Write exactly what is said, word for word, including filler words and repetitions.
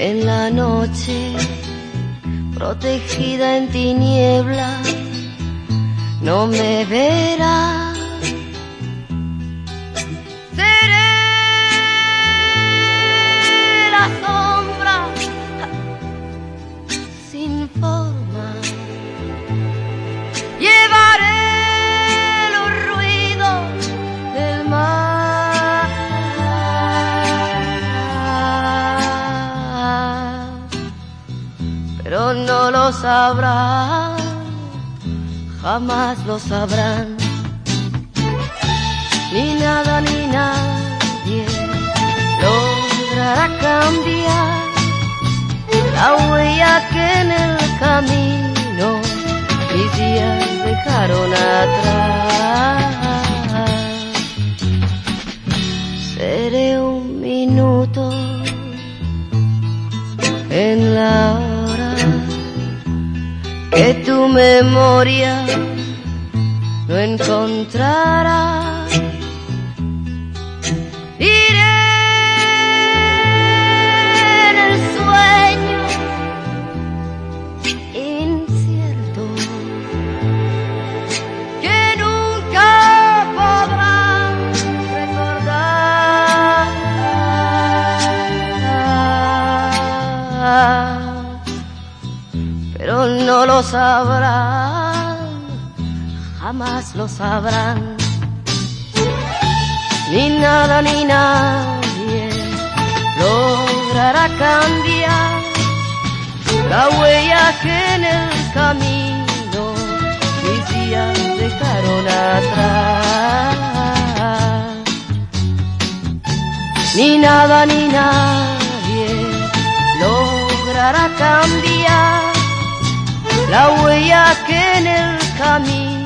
en la noche, protegida en tiniebla, no me verás. Seré la sombra sin forma, llevaré los ruidos del mar, pero no lo sabrán, jamás lo sabrán, ni nada ni nadie logrará cambiar la huella que en el camino mis días dejaron atrás. Seré un minuto en la hora que tu memoria no encontrará. Iré en el sueño incierto que nunca podrán recordar, pero no lo sabrán, jamás lo sabrán, ni nada ni nadie logrará cambiar la huella que en el camino mis días dejaron atrás. Ni nada ni nadie logrará cambiar la huella que en el camino